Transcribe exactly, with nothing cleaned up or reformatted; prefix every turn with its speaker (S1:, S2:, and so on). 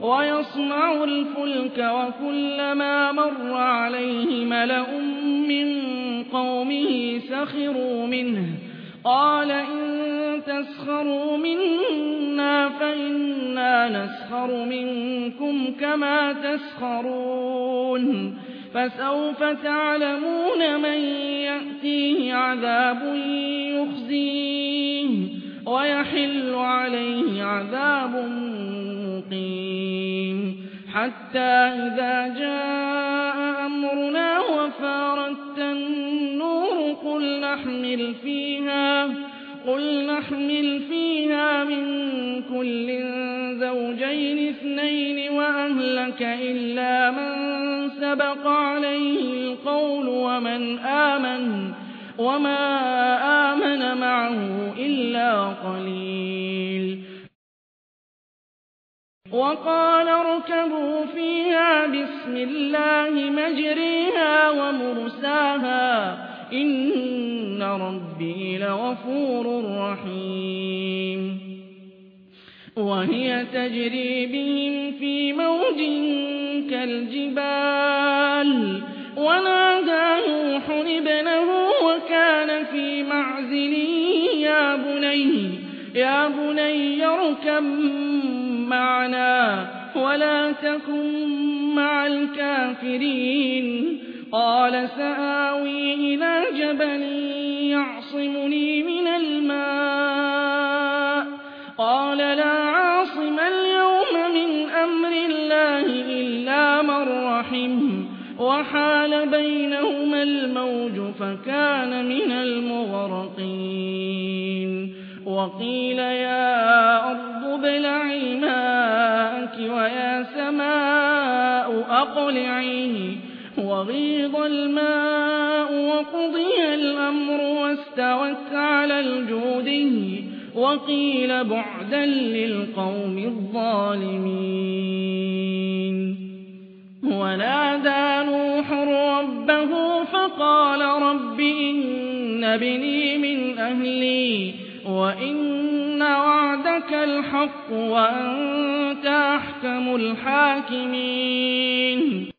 S1: ويصنع الفلك وكلما مر عليه ملأ من قومه سخروا منه قال إن تسخروا منا فإنا نسخر منكم كما تسخرون فسوف تعلمون من يأتيه عذاب يخزيه ويحل عليه عذاب مقيم حتى إذا جاء أمرنا وفارت النور قل نحمل فيها قل نحمل فيها من كل زوجين اثنين وأهلك إلا من سبق عليه القول ومن آمن وما آمن معه إلا قليل وقال اركبوا فيها بسم الله مجريها ومرساها إن ربي لغفور رحيم وهي تجري بهم في موج كالجبال ونادى نوح ابنه وكان في معزل يا بني يا بني اركب معنا ولا تكن مع الكافرين قال سآوي إلى جبل يعصمني من الماء قال لا عاصم اليوم من أمر الله إلا من رحم وحال بينهما الموج فكان من المغرقين وقيل يا أرض ابلعي ماءك ويا سماء أقلعي وغيض الماء وقضي الأمر واستوت على الجودي وقيل بعدا للقوم الظالمين ونادى نوح ربه فقال رب إن ابني من أهلي وإن وعدك الحق وأنت أحكم الحاكمين